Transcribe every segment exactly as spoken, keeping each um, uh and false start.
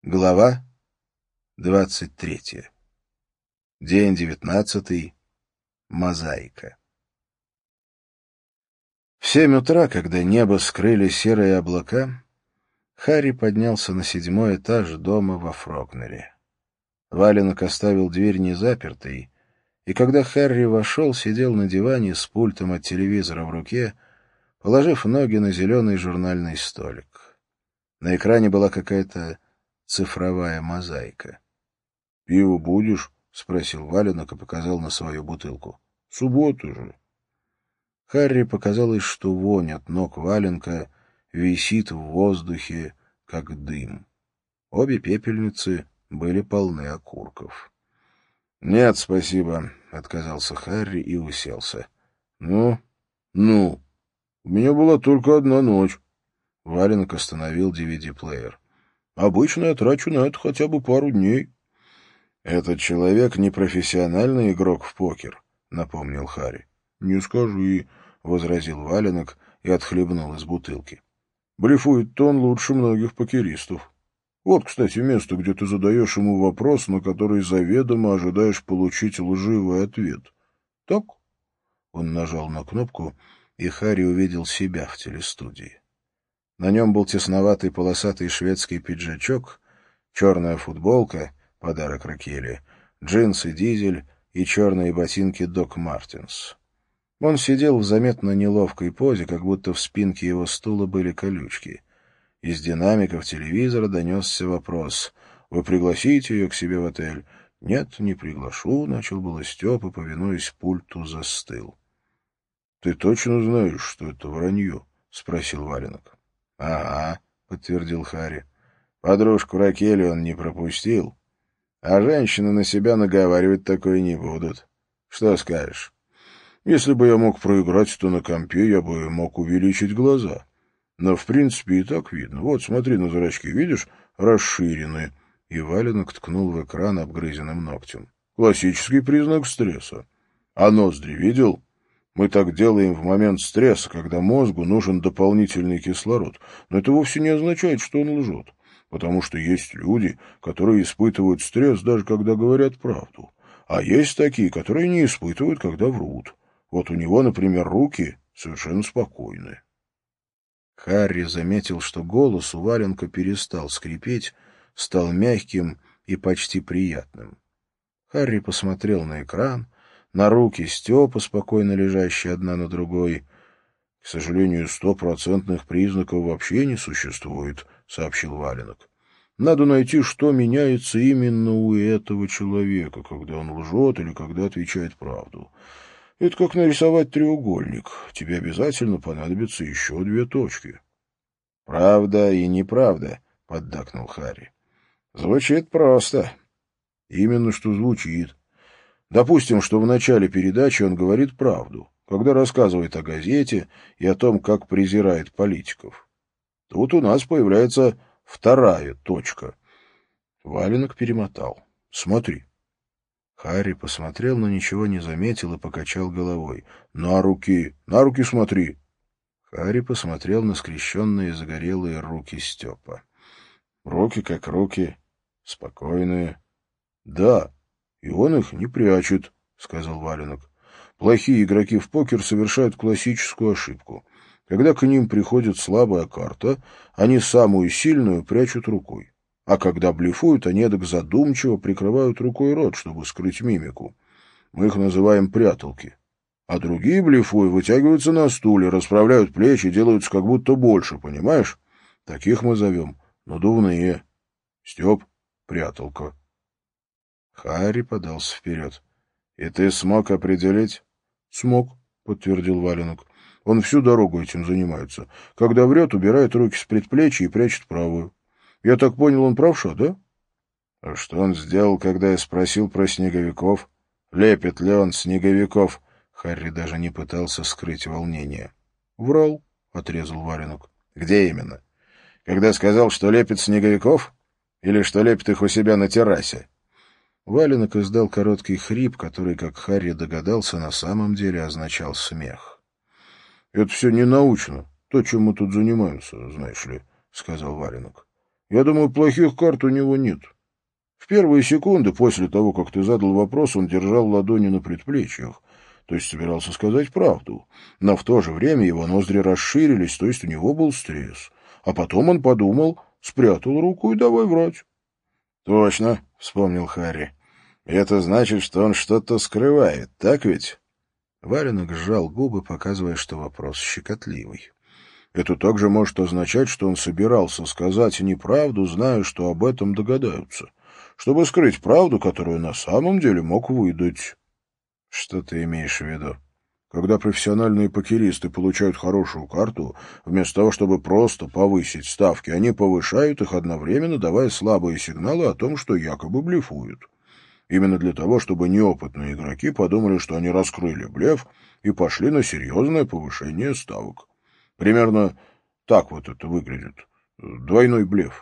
Глава двадцать третья. День девятнадцатый. Мозаика. В семь утра, когда небо скрыли серые облака, Харри поднялся на седьмой этаж дома во Фрогнере. Валенок оставил дверь незапертой, и когда Харри вошел, сидел на диване с пультом от телевизора в руке, положив ноги на зеленый журнальный столик. На экране была какая-то цифровая мозаика. — Пиво будешь? — спросил Валенок и показал на свою бутылку. — Суббота же. Харри показалось, что вонь от ног Валенка висит в воздухе, как дым. Обе пепельницы были полны окурков. — Нет, спасибо, — отказался Харри и уселся. — Ну? — Ну? У меня была только одна ночь. Валенок остановил ди ви ди-плеер. Обычно я трачу на это хотя бы пару дней. — Этот человек не профессиональный игрок в покер, — напомнил Харри. — Не скажи, — возразил Валенок и отхлебнул из бутылки. — Блефует-то он лучше многих покеристов. Вот, кстати, место, где ты задаешь ему вопрос, на который заведомо ожидаешь получить лживый ответ. Так? Он нажал на кнопку, и Харри увидел себя в телестудии. На нем был тесноватый полосатый шведский пиджачок, черная футболка, подарок Ракели, джинсы «Дизель» и черные ботинки «Док Мартинс». Он сидел в заметно неловкой позе, как будто в спинке его стула были колючки. Из динамиков телевизора донесся вопрос: «Вы пригласите ее к себе в отель?» «Нет, не приглашу», — начал было Степа, повинуясь пульту, застыл. — Ты точно знаешь, что это вранье? — спросил Валенок. — Ага, — подтвердил Харри. Подружку Ракели он не пропустил. А женщины на себя наговаривать такое не будут. Что скажешь? Если бы я мог проиграть, то на компе я бы мог увеличить глаза. Но, в принципе, и так видно. Вот, смотри на зрачки, видишь? Расширены. И Валенок ткнул в экран обгрызенным ногтем. Классический признак стресса. А ноздри видел? Мы так делаем в момент стресса, когда мозгу нужен дополнительный кислород. Но это вовсе не означает, что он лжет. Потому что есть люди, которые испытывают стресс, даже когда говорят правду. А есть такие, которые не испытывают, когда врут. Вот у него, например, руки совершенно спокойны. Харри заметил, что голос у Валенка перестал скрипеть, стал мягким и почти приятным. Харри посмотрел на экран, на руки Степы, спокойно лежащие одна на другой. — К сожалению, стопроцентных признаков вообще не существует, — сообщил Валенок. — Надо найти, что меняется именно у этого человека, когда он лжет или когда отвечает правду. Это как нарисовать треугольник. Тебе обязательно понадобится еще две точки. — Правда и неправда, — поддакнул Харри. — Звучит просто. — Именно что звучит. Допустим, что в начале передачи он говорит правду, когда рассказывает о газете и о том, как презирает политиков. Тут у нас появляется вторая точка. Валенок перемотал. Смотри. Харри посмотрел, но ничего не заметил и покачал головой. На руки, на руки смотри. Харри посмотрел на скрещенные загорелые руки Степа. Руки как руки, спокойные. Да. И он их не прячет, — сказал Валенок. Плохие игроки в покер совершают классическую ошибку. Когда к ним приходит слабая карта, они самую сильную прячут рукой. А когда блефуют, они эдак задумчиво прикрывают рукой рот, чтобы скрыть мимику. Мы их называем пряталки. А другие, блефуя, вытягиваются на стуле, расправляют плечи, делаются как будто больше, понимаешь? Таких мы зовем надувные. Степ — пряталка. Харри подался вперед. — И ты смог определить? — Смог, — подтвердил Валенок. — Он всю дорогу этим занимается. Когда врет, убирает руки с предплечья и прячет правую. Я так понял, он правша, да? — А что он сделал, когда я спросил про снеговиков? Лепит ли он снеговиков? Харри даже не пытался скрыть волнение. — Врал, — отрезал Валенок. — Где именно? Когда сказал, что лепит снеговиков? Или что лепит их у себя на террасе? Валенок издал короткий хрип, который, как Харри догадался, на самом деле означал смех. — Это все не научно, то, чем мы тут занимаемся, знаешь ли, — сказал Валенок. Я думаю, плохих карт у него нет. В первые секунды после того, как ты задал вопрос, он держал ладони на предплечьях, то есть собирался сказать правду. Но в то же время его ноздри расширились, то есть у него был стресс. А потом он подумал, спрятал руку и давай врать. — Точно, — вспомнил Харри. — Это значит, что он что-то скрывает, так ведь? Валенок сжал губы, показывая, что вопрос щекотливый. Это также может означать, что он собирался сказать неправду, зная, что об этом догадаются, чтобы скрыть правду, которую на самом деле мог выдать. Что ты имеешь в виду? Когда профессиональные покеристы получают хорошую карту, вместо того, чтобы просто повысить ставки, они повышают их одновременно, давая слабые сигналы о том, что якобы блефуют. Именно для того, чтобы неопытные игроки подумали, что они раскрыли блеф и пошли на серьезное повышение ставок. Примерно так вот это выглядит. Двойной блеф.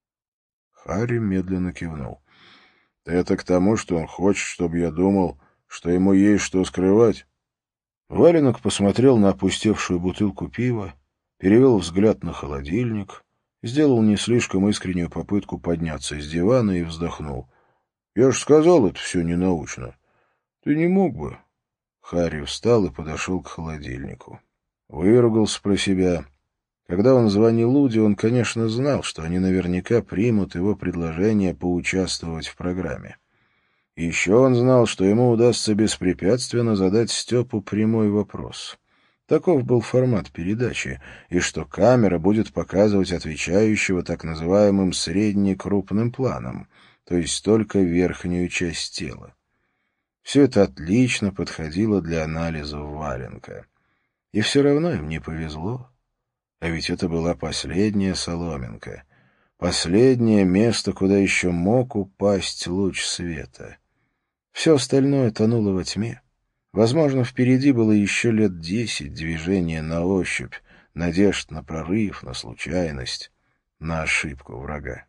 Харри медленно кивнул. — Это к тому, что он хочет, чтобы я думал, что ему есть что скрывать? Валенок посмотрел на опустевшую бутылку пива, перевел взгляд на холодильник, сделал не слишком искреннюю попытку подняться с дивана и вздохнул. — Я же сказал, это все ненаучно. Ты не мог бы. Харри встал и подошел к холодильнику. Выругался про себя. Когда он звонил Луди, он, конечно, знал, что они наверняка примут его предложение поучаствовать в программе. Еще он знал, что ему удастся беспрепятственно задать Степу прямой вопрос. Таков был формат передачи, и что камера будет показывать отвечающего так называемым среднекрупным планом, то есть только верхнюю часть тела. Все это отлично подходило для анализа Валенка. И все равно им не повезло. А ведь это была последняя соломинка. Последнее место, куда еще мог упасть луч света. Все остальное тонуло во тьме. Возможно, впереди было еще лет десять движения на ощупь, надежд на прорыв, на случайность, на ошибку врага.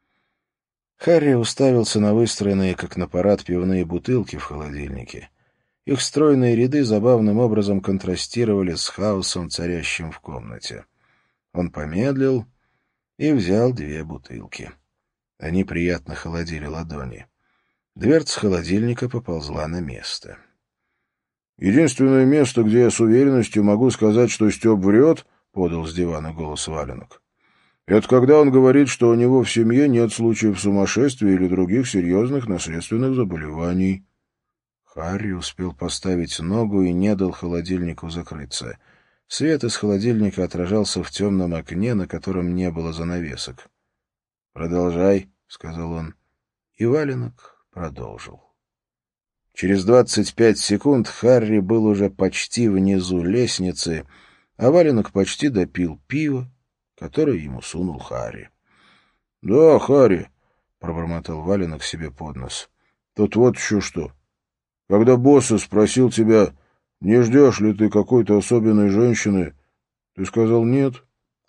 Харри уставился на выстроенные, как на парад, пивные бутылки в холодильнике. Их стройные ряды забавным образом контрастировали с хаосом, царящим в комнате. Он помедлил и взял две бутылки. Они приятно холодили ладони. Дверца холодильника поползла на место. «Единственное место, где я с уверенностью могу сказать, что Степ врет», — подал с дивана голос Валенок, — «это когда он говорит, что у него в семье нет случаев сумасшествия или других серьезных наследственных заболеваний». Харри успел поставить ногу и не дал холодильнику закрыться. Свет из холодильника отражался в темном окне, на котором не было занавесок. «Продолжай», — сказал он. И Валенок продолжил. Через двадцать пять секунд Харри был уже почти внизу лестницы, а Валенок почти допил пиво, которое ему сунул Харри. — Да, Харри, — пробормотал Валенок себе под нос. — Тут вот еще что. Когда босс спросил тебя, не ждешь ли ты какой-то особенной женщины, ты сказал нет.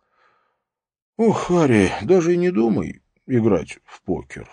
— Ох, Харри, даже и не думай играть в покер.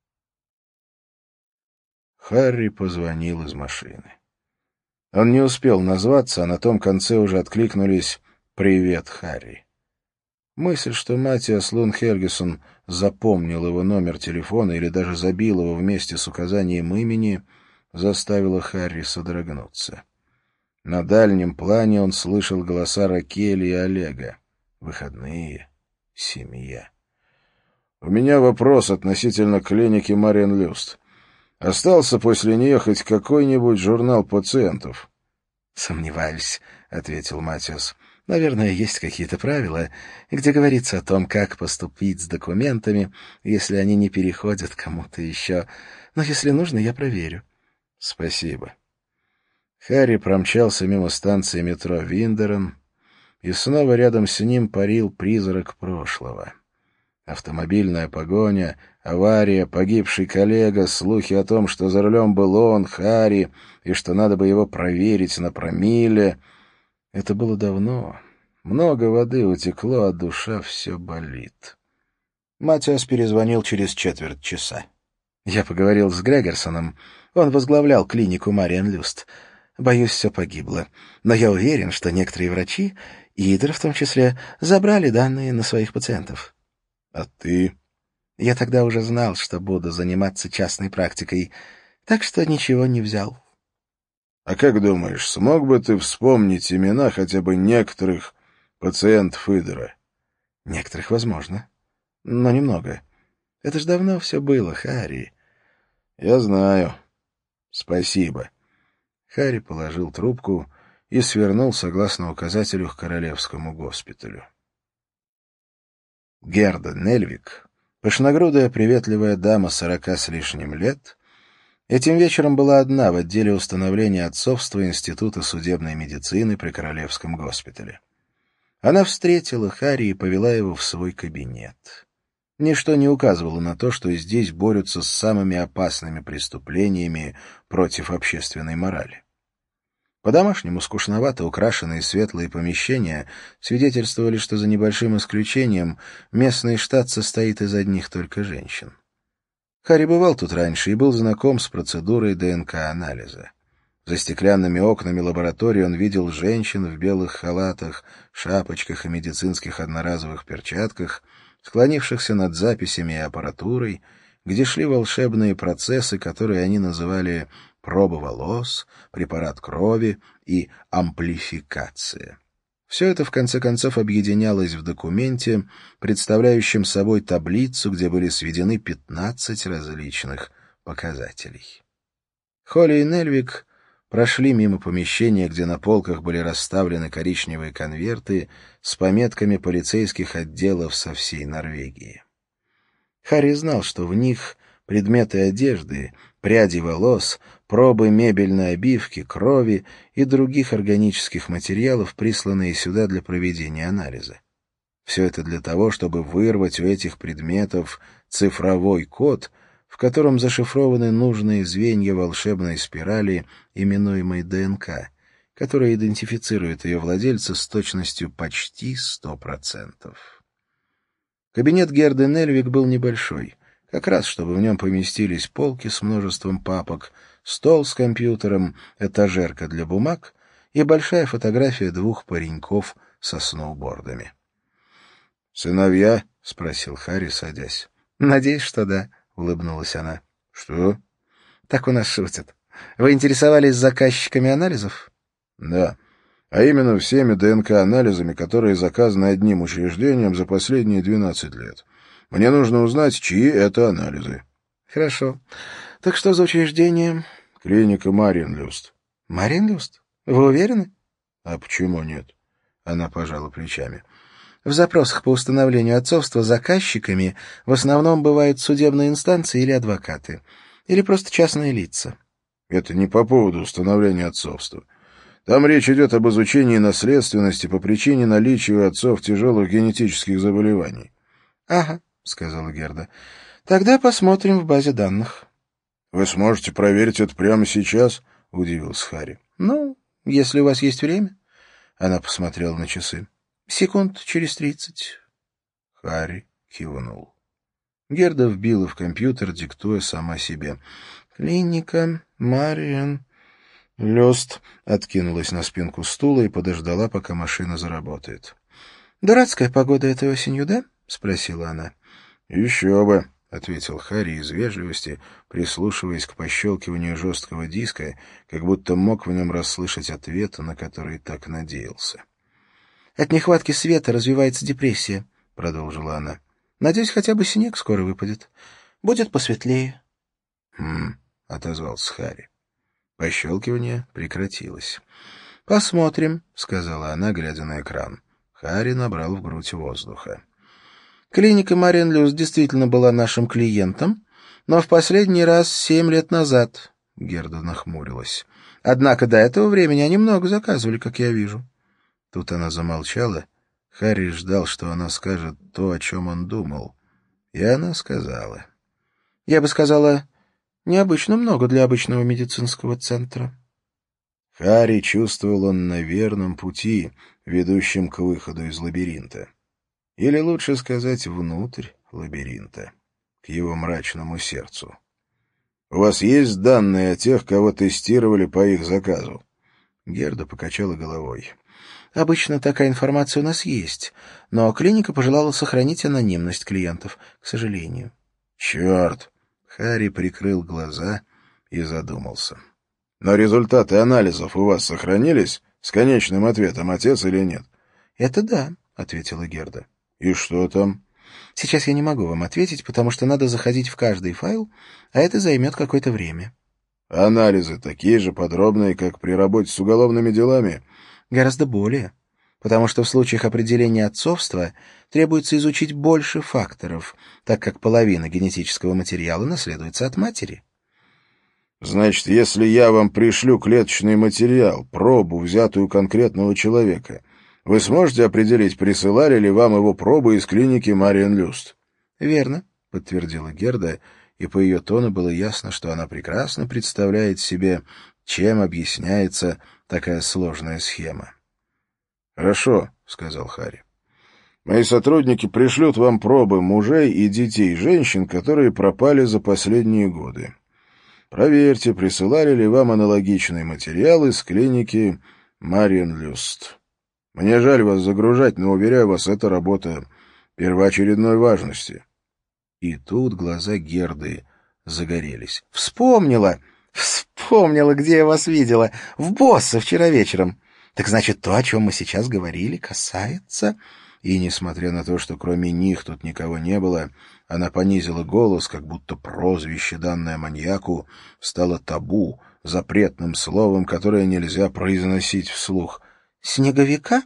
Харри позвонил из машины. Он не успел назваться, а на том конце уже откликнулись «Привет, Харри». Мысль, что Матиас Лун Хельгесон запомнил его номер телефона или даже забил его вместе с указанием имени, заставила Харри содрогнуться. На дальнем плане он слышал голоса Ракели и Олега. Выходные, семья. «У меня вопрос относительно клиники Мариен Люст. Остался после нее хоть какой-нибудь журнал пациентов?» «Сомневаюсь», — ответил Матиас. «Наверное, есть какие-то правила, где говорится о том, как поступить с документами, если они не переходят кому-то еще. Но если нужно, я проверю». «Спасибо». Харри промчался мимо станции метро Виндерен, и снова рядом с ним парил призрак прошлого. Автомобильная погоня, авария, погибший коллега, слухи о том, что за рулем был он, Харри, и что надо бы его проверить на промилле. Это было давно. Много воды утекло, а душа все болит. Матиас перезвонил через четверть часа. «Я поговорил с Грегорсоном. Он возглавлял клинику Мариен Люст. Боюсь, все погибло. Но я уверен, что некоторые врачи, Идер в том числе, забрали данные на своих пациентов». А ты? Я тогда уже знал, что буду заниматься частной практикой, так что ничего не взял. А как думаешь, смог бы ты вспомнить имена хотя бы некоторых пациентов Идера? Некоторых возможно, но немного. Это ж давно все было, Харри. Я знаю. Спасибо. Харри положил трубку и свернул, согласно указателю, к Королевскому госпиталю. Герда Нельвик, пышногрудая приветливая дама сорока с лишним лет, этим вечером была одна в отделе установления отцовства Института судебной медицины при Королевском госпитале. Она встретила Харри и повела его в свой кабинет. Ничто не указывало на то, что здесь борются с самыми опасными преступлениями против общественной морали. По-домашнему скучновато украшенные светлые помещения свидетельствовали, что за небольшим исключением местный штат состоит из одних только женщин. Харри бывал тут раньше и был знаком с процедурой ДНК-анализа. За стеклянными окнами лаборатории он видел женщин в белых халатах, шапочках и медицинских одноразовых перчатках, склонившихся над записями и аппаратурой, где шли волшебные процессы, которые они называли проба волос, препарат крови и амплификация. Все это, в конце концов, объединялось в документе, представляющем собой таблицу, где были сведены пятнадцать различных показателей. Холли и Нельвик прошли мимо помещения, где на полках были расставлены коричневые конверты с пометками полицейских отделов со всей Норвегии. Харри знал, что в них предметы одежды, пряди волос, пробы мебельной обивки, крови и других органических материалов, присланные сюда для проведения анализа. Все это для того, чтобы вырвать у этих предметов цифровой код, в котором зашифрованы нужные звенья волшебной спирали, именуемой ДНК, которая идентифицирует ее владельца с точностью почти сто процентов. Кабинет Герды Нельвик был небольшой, как раз чтобы в нем поместились полки с множеством папок, стол с компьютером, этажерка для бумаг и большая фотография двух пареньков со сноубордами. «Сыновья?» — спросил Харри, садясь. «Надеюсь, что да», — улыбнулась она. «Что?» «Так у нас шутят. Вы интересовались заказчиками анализов?» «Да. А именно всеми ДНК-анализами, которые заказаны одним учреждением за последние двенадцать лет. Мне нужно узнать, чьи это анализы». «Хорошо. Так что за учреждение?» «Клиника Мариенлюст». «Мариенлюст? Вы уверены?» «А почему нет?» Она пожала плечами. «В запросах по установлению отцовства заказчиками в основном бывают судебные инстанции или адвокаты, или просто частные лица». «Это не по поводу установления отцовства. Там речь идет об изучении наследственности по причине наличия у отцов тяжелых генетических заболеваний». «Ага», — сказала Герда. «Тогда посмотрим в базе данных». «Вы сможете проверить это прямо сейчас?» — удивился Харри. «Ну, если у вас есть время». Она посмотрела на часы. «Секунд через тридцать». Харри кивнул. Герда вбила в компьютер, диктуя сама себе. «Клиника Мариен Люст», откинулась на спинку стула и подождала, пока машина заработает. «Дурацкая погода этой осенью, да?» — спросила она. «Еще бы», — ответил Харри из вежливости, прислушиваясь к пощелкиванию жесткого диска, как будто мог в нем расслышать ответ, на который так надеялся. «От нехватки света развивается депрессия», — продолжила она. «Надеюсь, хотя бы снег скоро выпадет. Будет посветлее». «Хм», — отозвался Харри. Пощелкивание прекратилось. «Посмотрим», — сказала она, глядя на экран. Харри набрал в грудь воздуха. «Клиника Мариенлюст действительно была нашим клиентом, но в последний раз семь лет назад», — Герда нахмурилась. «Однако до этого времени они много заказывали, как я вижу». Тут она замолчала. Харри ждал, что она скажет то, о чем он думал. И она сказала. «Я бы сказала, необычно много для обычного медицинского центра». Харри чувствовал, он на верном пути, ведущем к выходу из лабиринта. Или лучше сказать, внутрь лабиринта, к его мрачному сердцу. «У вас есть данные о тех, кого тестировали по их заказу?» Герда покачала головой. Обычно такая информация у нас есть, но клиника пожелала сохранить анонимность клиентов, к сожалению. Черт! Харри прикрыл глаза и задумался. Но результаты анализов у вас сохранились? С конечным ответом, отец или нет? Это да, ответила Герда. И что там? Сейчас я не могу вам ответить, потому что надо заходить в каждый файл, а это займет какое-то время. Анализы такие же подробные, как при работе с уголовными делами? Гораздо более, потому что в случаях определения отцовства требуется изучить больше факторов, так как половина генетического материала наследуется от матери. Значит, если я вам пришлю клеточный материал, пробу, взятую у конкретного человека, вы сможете определить, присылали ли вам его пробы из клиники Мариен Люст? — Верно, — подтвердила Герда, и по ее тону было ясно, что она прекрасно представляет себе, чем объясняется такая сложная схема. — Хорошо, — сказал Харри. — Мои сотрудники пришлют вам пробы мужей и детей женщин, которые пропали за последние годы. Проверьте, присылали ли вам аналогичный материал из клиники Мариен Люст. Мне жаль вас загружать, но, уверяю вас, это работа первоочередной важности. И тут глаза Герды загорелись. «Вспомнила! Вспомнила, где я вас видела! В Босса вчера вечером! Так значит, то, о чем мы сейчас говорили, касается...» И, несмотря на то, что кроме них тут никого не было, она понизила голос, как будто прозвище, данное маньяку, стало табу, запретным словом, которое нельзя произносить вслух. «Снеговика?»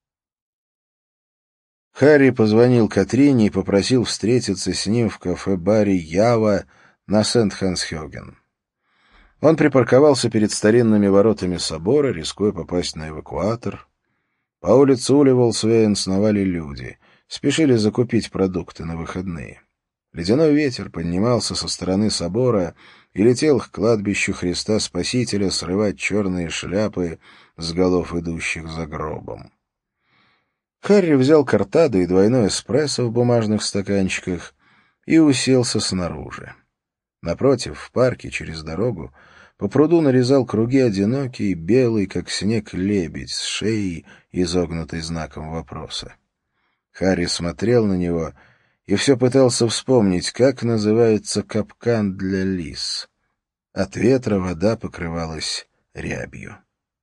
Харри позвонил Катрине и попросил встретиться с ним в кафе-баре «Ява» на Сент-Ханс-Хёген. Он припарковался перед старинными воротами собора, рискуя попасть на эвакуатор. По улице Уливолсвейн сновали люди, спешили закупить продукты на выходные. Ледяной ветер поднимался со стороны собора и летел к кладбищу Христа Спасителя срывать черные шляпы с голов идущих за гробом. Харри взял кортадо и двойной эспрессо в бумажных стаканчиках и уселся снаружи. Напротив, в парке, через дорогу, по пруду нарезал круги одинокий, белый, как снег, лебедь с шеей, изогнутой знаком вопроса. Харри смотрел на него и все пытался вспомнить, как называется капкан для лис. От ветра вода покрывалась рябью.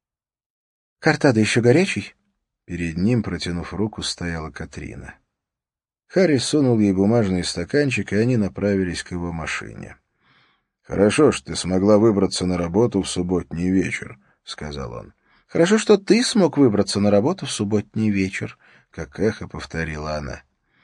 — Кортадо еще горячий? Перед ним, протянув руку, стояла Катрина. Харри сунул ей бумажный стаканчик, и они направились к его машине. — Хорошо, что ты смогла выбраться на работу в субботний вечер, — сказал он. — Хорошо, что ты смог выбраться на работу в субботний вечер, — как эхо повторила она.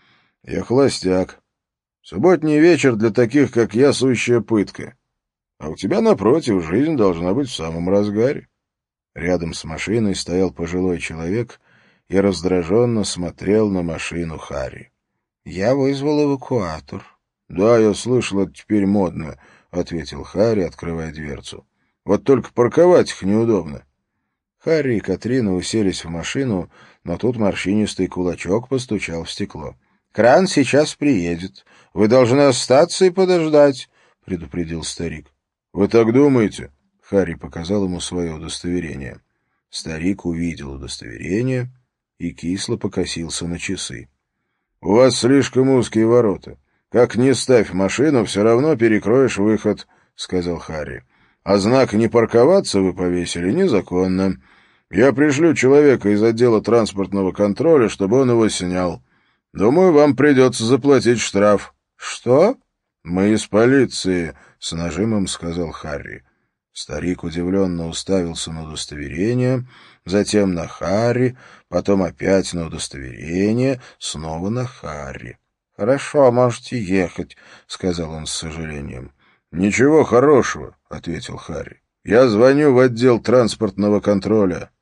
— Я холостяк. Субботний вечер для таких, как я, сущая пытка. А у тебя, напротив, жизнь должна быть в самом разгаре. Рядом с машиной стоял пожилой человек и раздраженно смотрел на машину Харри. — Я вызвал эвакуатор. — Да, я слышал, это теперь модно, — ответил Харри, открывая дверцу. — Вот только парковать их неудобно. Харри и Катрина уселись в машину, но тут морщинистый кулачок постучал в стекло. — Кран сейчас приедет. Вы должны остаться и подождать, — предупредил старик. — Вы так думаете? — Харри показал ему свое удостоверение. Старик увидел удостоверение и кисло покосился на часы. — У вас слишком узкие ворота. Как ни ставь машину, все равно перекроешь выход, — сказал Харри. — А знак «не парковаться» вы повесили незаконно. Я пришлю человека из отдела транспортного контроля, чтобы он его снял. Думаю, вам придется заплатить штраф. — Что? — Мы из полиции, — с нажимом сказал Харри. Старик удивленно уставился на удостоверение, затем на Харри, потом опять на удостоверение, снова на Харри. — Хорошо, можете ехать, — сказал он с сожалением. — Ничего хорошего, — ответил Харри. — Я звоню в отдел транспортного контроля.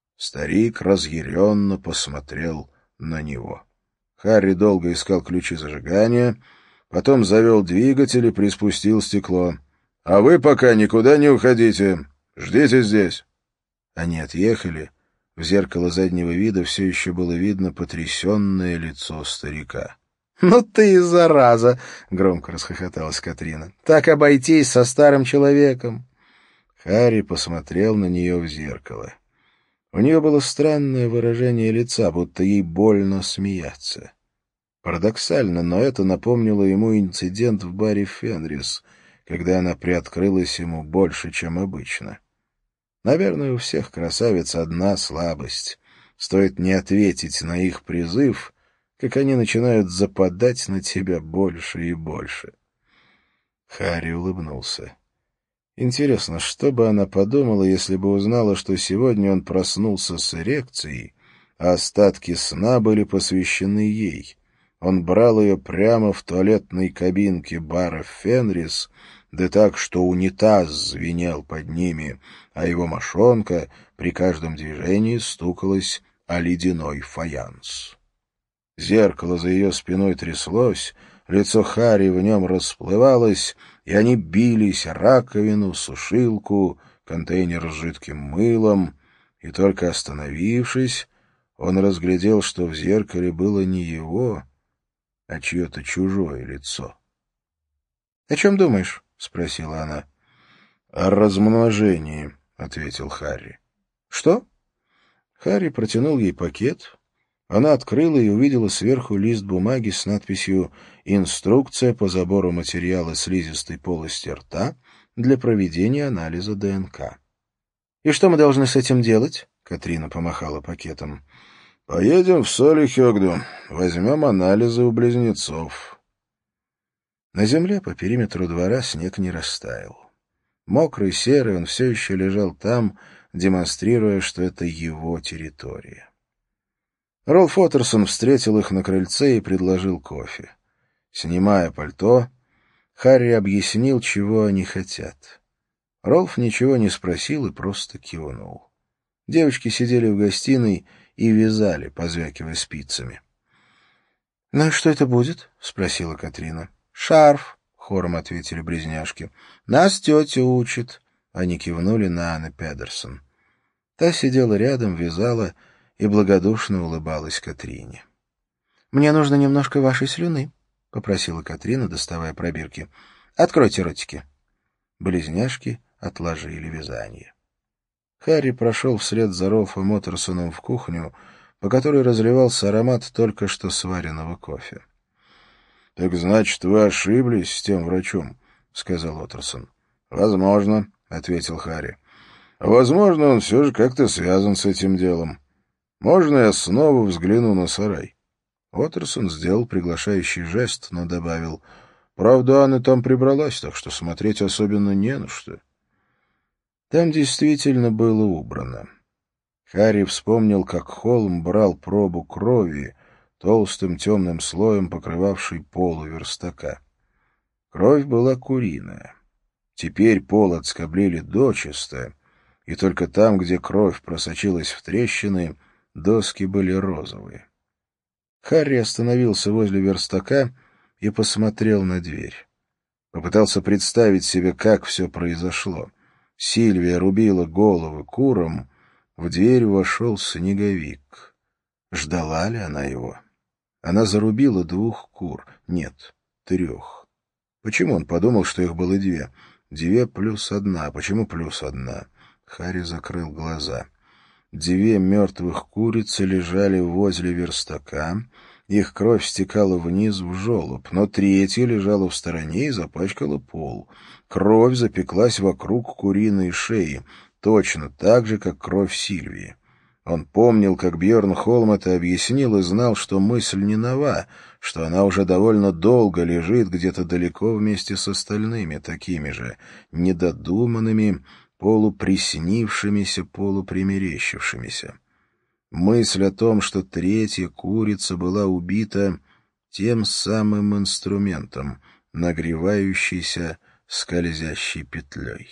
Старик разъяренно посмотрел на него. Харри долго искал ключи зажигания, потом завел двигатель и приспустил стекло. — А вы пока никуда не уходите. Ждите здесь. Они отъехали. В зеркало заднего вида все еще было видно потрясенное лицо старика. — Ну ты и зараза! — громко расхохоталась Катрина. — Так обойтись со старым человеком! Харри посмотрел на нее в зеркало. У нее было странное выражение лица, будто ей больно смеяться. Парадоксально, но это напомнило ему инцидент в баре «Фенрис», когда она приоткрылась ему больше, чем обычно. Наверное, у всех красавиц одна слабость. Стоит не ответить на их призыв, как они начинают западать на тебя больше и больше. Харри улыбнулся. Интересно, что бы она подумала, если бы узнала, что сегодня он проснулся с эрекцией, а остатки сна были посвящены ей. Он брал ее прямо в туалетной кабинке бара «Фенрис», да так, что унитаз звенел под ними, а его мошонка при каждом движении стукалась о ледяной фаянс. Зеркало за ее спиной тряслось, лицо Харри в нем расплывалось, и они бились о раковину, сушилку, контейнер с жидким мылом, и только остановившись, он разглядел, что в зеркале было не его, а чье-то чужое лицо. — О чем думаешь? — спросила она. — О размножении, — ответил Харри. — Что? Харри протянул ей пакет. Она открыла и увидела сверху лист бумаги с надписью «Инструкция по забору материала слизистой полости рта для проведения анализа ДНК». «И что мы должны с этим делать?» — Катрина помахала пакетом. «Поедем в Солихёгду, возьмем анализы у близнецов». На земле по периметру двора снег не растаял. Мокрый, серый, он все еще лежал там, демонстрируя, что это его территория. Ролф Оттерсон встретил их на крыльце и предложил кофе. Снимая пальто, Харри объяснил, чего они хотят. Ролф ничего не спросил и просто кивнул. Девочки сидели в гостиной и вязали, позвякивая спицами. — Ну и что это будет? — спросила Катрина. — Шарф, — хором ответили близняшки. — Нас тетя учит. Они кивнули на Анну Педерсон. Та сидела рядом, вязала и благодушно улыбалась Катрине. — Мне нужно немножко вашей слюны, — попросила Катрина, доставая пробирки. — Откройте ротики. Близняшки отложили вязание. Харри прошел вслед за Ролфом Оттерсоном в кухню, по которой разливался аромат только что сваренного кофе. — Так значит, вы ошиблись с тем врачом, — сказал Оттерсон. — Возможно, — ответил Харри. — Возможно, он все же как-то связан с этим делом. Можно я снова взгляну на сарай? Оттерсон сделал приглашающий жест, но добавил: «Правда, Анна там прибралась, так что смотреть особенно не на что». Там действительно было убрано. Харри вспомнил, как Холм брал пробу крови, толстым темным слоем покрывавшей полу верстака. Кровь была куриная. Теперь пол отскоблили дочисто, и только там, где кровь просочилась в трещины, доски были розовые. Харри остановился возле верстака и посмотрел на дверь. Попытался представить себе, как все произошло. Сильвия рубила головы курам, в дверь вошел снеговик. Ждала ли она его? Она зарубила двух кур. Нет, трех. Почему он подумал, что их было две? Две плюс одна. Почему плюс одна? Харри закрыл глаза. Две мертвых курицы лежали возле верстака, их кровь стекала вниз в желоб, но третья лежала в стороне и запачкала пол. Кровь запеклась вокруг куриной шеи, точно так же, как кровь Сильвии. Он помнил, как Бьерн Холм это объяснил, и знал, что мысль не нова, что она уже довольно долго лежит где-то далеко вместе с остальными, такими же недодуманными, полуприснившимися, полупримерещившимися. Мысль о том, что третья курица была убита тем самым инструментом, нагревающейся скользящей петлей.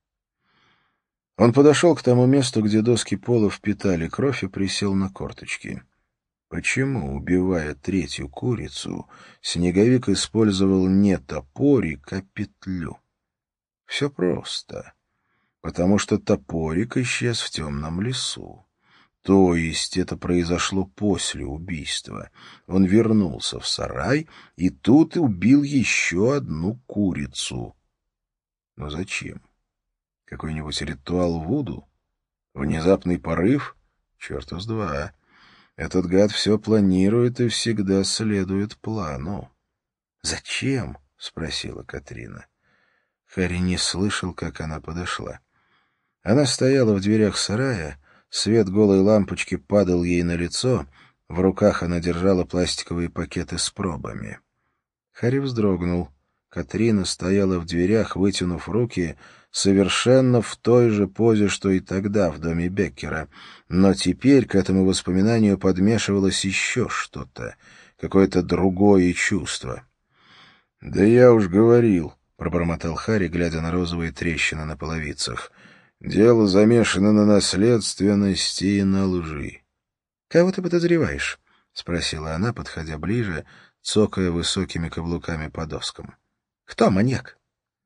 Он подошел к тому месту, где доски пола впитали кровь, и присел на корточки. Почему, убивая третью курицу, Снеговик использовал не топорик, а петлю? Все просто. Потому что топорик исчез в темном лесу. То есть это произошло после убийства. Он вернулся в сарай и тут убил еще одну курицу. Но зачем? Какой-нибудь ритуал вуду? Внезапный порыв? Черта с два. Этот гад все планирует и всегда следует плану. «Зачем?» — спросила Катрина. Харри не слышал, как она подошла. Она стояла в дверях сарая, свет голой лампочки падал ей на лицо, в руках она держала пластиковые пакеты с пробами. Харри вздрогнул. Катрина стояла в дверях, вытянув руки, совершенно в той же позе, что и тогда в доме Беккера. Но теперь к этому воспоминанию подмешивалось еще что-то, какое-то другое чувство. «Да я уж говорил», — пробормотал Харри, глядя на розовые трещины на половицах. «Дело замешано на наследственности и на лжи». «Кого ты подозреваешь?» — спросила она, подходя ближе, цокая высокими каблуками по доскам. «Кто маньяк?»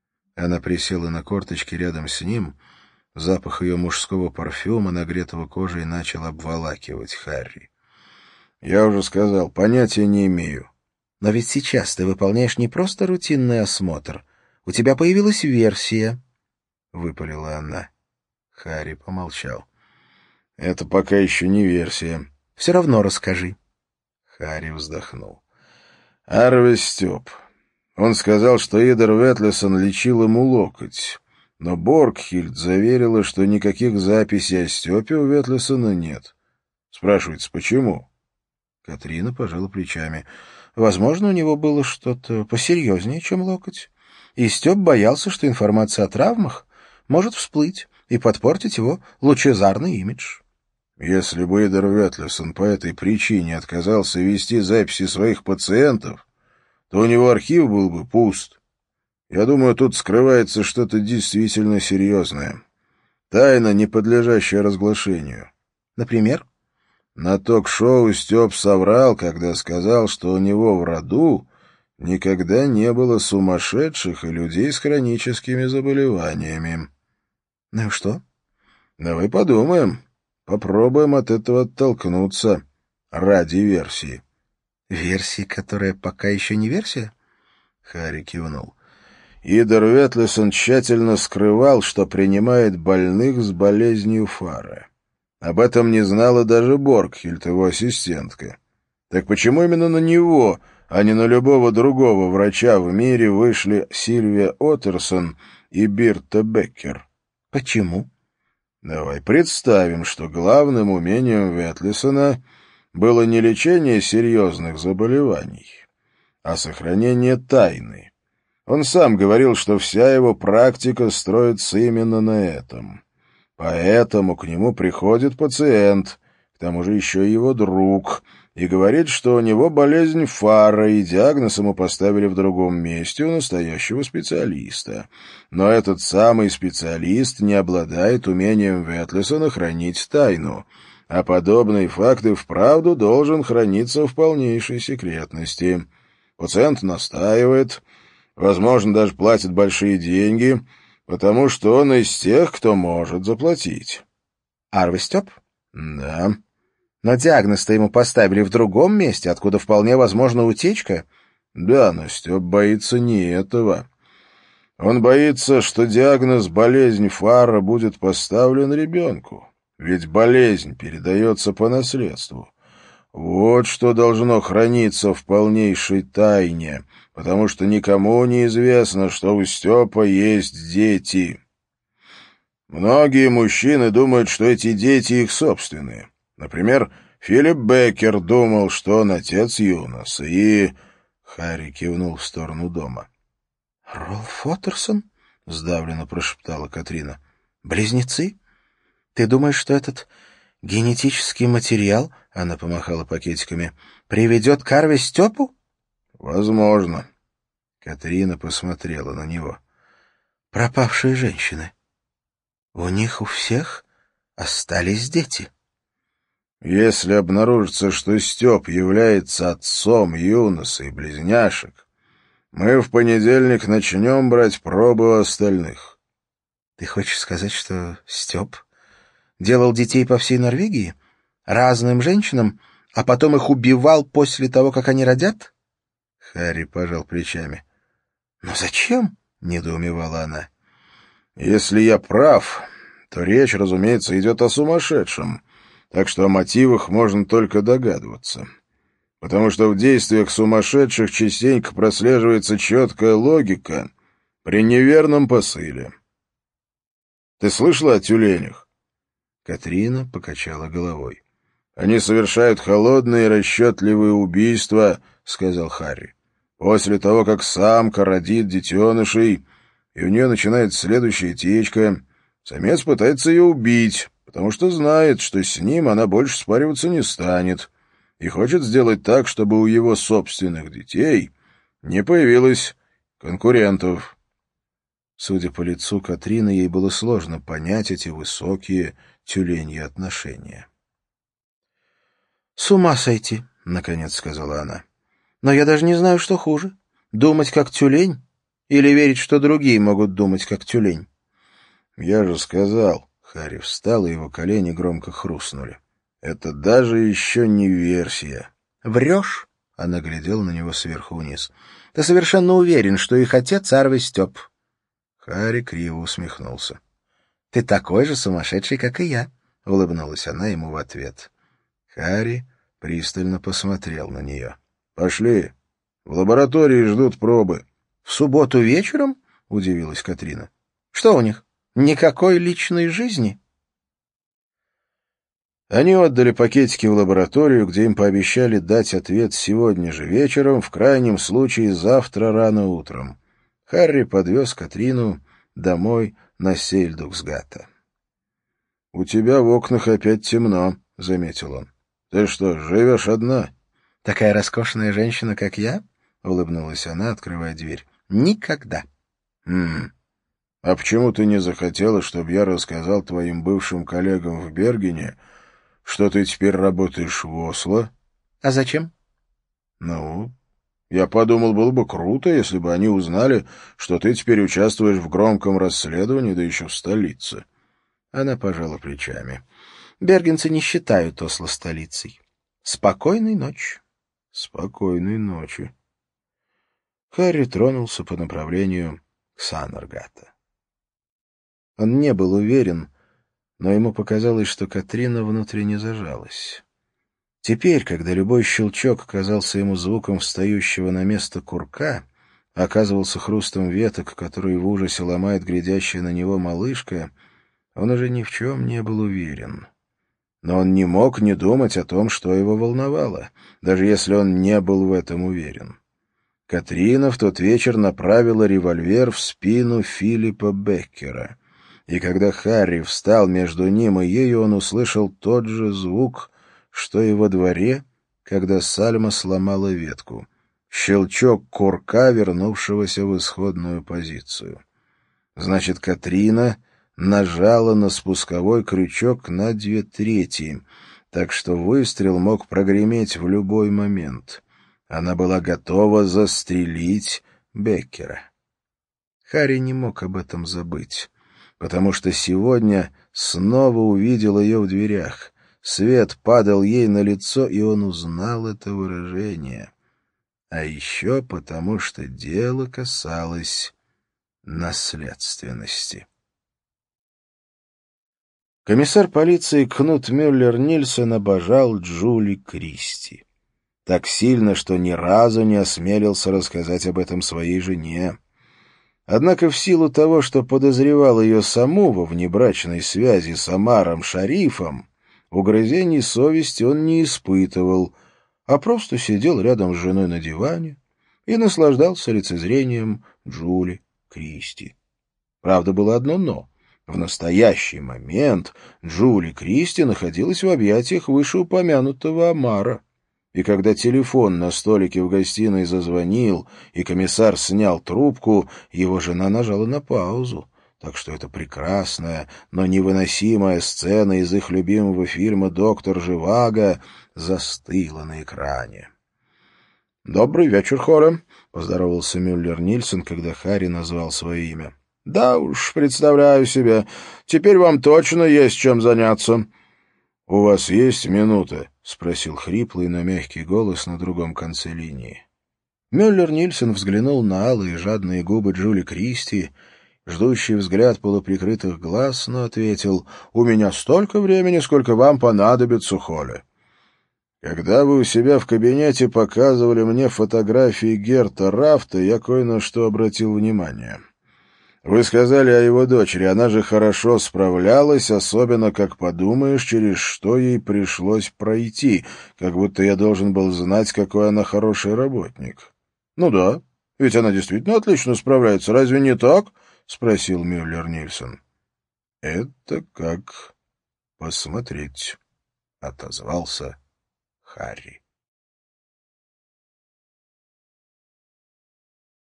Она присела на корточки рядом с ним. Запах ее мужского парфюма, нагретого кожей, начал обволакивать Харри. «Я уже сказал, понятия не имею». «Но ведь сейчас ты выполняешь не просто рутинный осмотр. У тебя появилась версия», — выпалила она. Харри помолчал. «Это пока еще не версия». «Все равно расскажи». Харри вздохнул. «Арве Степ. Он сказал, что Идер Ветлесон лечил ему локоть, но Боргхильд заверила, что никаких записей о Степе у Ветлесона нет. Спрашивается, почему?» Катрина пожала плечами. «Возможно, у него было что-то посерьезнее, чем локоть. И Степ боялся, что информация о травмах может всплыть и подпортить его лучезарный имидж». «Если бы Идер Ветлесон по этой причине отказался вести записи своих пациентов, то у него архив был бы пуст. Я думаю, тут скрывается что-то действительно серьезное. Тайна, не подлежащая разглашению». «Например?» На ток-шоу Степ соврал, когда сказал, что у него в роду никогда не было сумасшедших и людей с хроническими заболеваниями. Ну и что? Давай подумаем. Попробуем от этого оттолкнуться ради версии. Версии, которая пока еще не версия? Харри кивнул. Идер Ветлесон тщательно скрывал, что принимает больных с болезнью Фара. Об этом не знала даже Боргхильд, его ассистентка. Так почему именно на него, а не на любого другого врача в мире вышли Сильвия Оттерсон и Бирта Беккер? Почему? Давай представим, что главным умением Ветлесона было не лечение серьезных заболеваний, а сохранение тайны. Он сам говорил, что вся его практика строится именно на этом. Поэтому к нему приходит пациент, к тому же еще и его друг, и говорит, что у него болезнь Фара, и диагноз ему поставили в другом месте у настоящего специалиста. Но этот самый специалист не обладает умением Ветлесона хранить тайну, а подобный факт и вправду должен храниться в полнейшей секретности. Пациент настаивает, возможно, даже платит большие деньги, потому что он из тех, кто может заплатить. Арве Степ? Да. Но диагноз-то ему поставили в другом месте, откуда вполне возможна утечка. Да, но Степ боится не этого. Он боится, что диагноз «болезнь Фара» будет поставлен ребенку. Ведь болезнь передается по наследству. Вот что должно храниться в полнейшей тайне, потому что никому не известно, что у Степа есть дети. Многие мужчины думают, что эти дети их собственные. Например, Филипп Беккер думал, что он отец Юноса, и... Харри кивнул в сторону дома. — Ролф Оттерсон? — сдавленно прошептала Катрина. — Близнецы? Ты думаешь, что этот генетический материал, — она помахала пакетиками, — приведет к Арве Степу? — Возможно. Катрина посмотрела на него. — Пропавшие женщины. У них у всех остались дети. Если обнаружится, что Степ является отцом Юноса и близняшек, мы в понедельник начнем брать пробы у остальных. Ты хочешь сказать, что Степ делал детей по всей Норвегии? Разным женщинам, а потом их убивал после того, как они родят? Харри пожал плечами. — Но зачем? — недоумевала она. — Если я прав, то речь, разумеется, идет о сумасшедшем. так что о мотивах можно только догадываться. Потому что в действиях сумасшедших частенько прослеживается четкая логика при неверном посыле. Ты слышала о тюленях? Катрина покачала головой. «Они совершают холодные и расчетливые убийства», — сказал Харри. «После того, как самка родит детенышей, и у нее начинается следующая течка, самец пытается ее убить, потому что знает, что с ним она больше спариваться не станет, и хочет сделать так, чтобы у его собственных детей не появилось конкурентов». Судя по лицу Катрины, ей было сложно понять эти высокие тюленьи отношения. «С ума сойти», — наконец сказала она. «Но я даже не знаю, что хуже. Думать как тюлень или верить, что другие могут думать как тюлень?» «Я же сказал», — Харри встал, и его колени громко хрустнули. «Это даже еще не версия». «Врешь?» — она глядела на него сверху вниз. «Ты совершенно уверен, что их отец Арвей Степ?» Харри криво усмехнулся. «Ты такой же сумасшедший, как и я», — улыбнулась она ему в ответ. Харри пристально посмотрел на нее. «Пошли. В лаборатории ждут пробы». «В субботу вечером?» — удивилась Катрина. «Что у них? Никакой личной жизни?» Они отдали пакетики в лабораторию, где им пообещали дать ответ сегодня же вечером, в крайнем случае завтра рано утром. Харри подвез Катрину домой на Сельдуксгата. «У тебя в окнах опять темно», — заметил он. «Ты что, живешь одна?» «Такая роскошная женщина, как я?» — улыбнулась она, открывая дверь. «Никогда». «Хм. А почему ты не захотела, чтобы я рассказал твоим бывшим коллегам в Бергене, что ты теперь работаешь в Осло?» «А зачем?» «Ну, я подумал, было бы круто, если бы они узнали, что ты теперь участвуешь в громком расследовании, да еще в столице». Она пожала плечами. «Бергенцы не считают Осло столицей. Спокойной ночи». «Спокойной ночи». Харри тронулся по направлению к Саннергата. Он не был уверен, но ему показалось, что Катрина внутренне зажалась. Теперь, когда любой щелчок казался ему звуком встающего на место курка, оказывался хрустом веток, которые в ужасе ломает глядящая на него малышка, он уже ни в чем не был уверен. Но он не мог не думать о том, что его волновало, даже если он не был в этом уверен. Катрина в тот вечер направила револьвер в спину Филиппа Беккера, и когда Харри встал между ним и ею, он услышал тот же звук, что и во дворе, когда Сальма сломала ветку. Щелчок курка, вернувшегося в исходную позицию. Значит, Катрина нажала на спусковой крючок на две трети, так что выстрел мог прогреметь в любой момент. Она была готова застрелить Беккера. Харри не мог об этом забыть, потому что сегодня снова увидел ее в дверях. Свет падал ей на лицо, и он узнал это выражение. А еще потому, что дело касалось наследственности. Комиссар полиции Кнут Мюллер-Нильсон обожал Джули Кристи. Так сильно, что ни разу не осмелился рассказать об этом своей жене. Однако в силу того, что подозревал ее саму во внебрачной связи с Омаром Шарифом, угрызений совести он не испытывал, а просто сидел рядом с женой на диване и наслаждался лицезрением Джули Кристи. Правда, было одно «но». В настоящий момент Джули Кристи находилась в объятиях вышеупомянутого Омара. И когда телефон на столике в гостиной зазвонил, и комиссар снял трубку, его жена нажала на паузу. Так что эта прекрасная, но невыносимая сцена из их любимого фильма «Доктор Живаго» застыла на экране. «Добрый вечер, Хоре», — поздоровался Мюллер-Нильсон, когда Харри назвал свое имя. «Да уж, представляю себе. Теперь вам точно есть чем заняться». «У вас есть минута?» — спросил хриплый, но мягкий голос на другом конце линии. Мюллер-Нильсон взглянул на алые жадные губы Джули Кристи, Ждущий взгляд полуприкрытых глаз, но ответил: «У меня столько времени, сколько вам понадобится, Холли. Когда вы у себя в кабинете показывали мне фотографии Герта Рафта, я кое на что обратил внимание. Вы сказали о его дочери, она же хорошо справлялась, особенно, как подумаешь, через что ей пришлось пройти, как будто я должен был знать, какой она хороший работник». «Ну да, ведь она действительно отлично справляется, разве не так?» — спросил Мюллер-Нильсон. «Это как посмотреть», — отозвался Харри.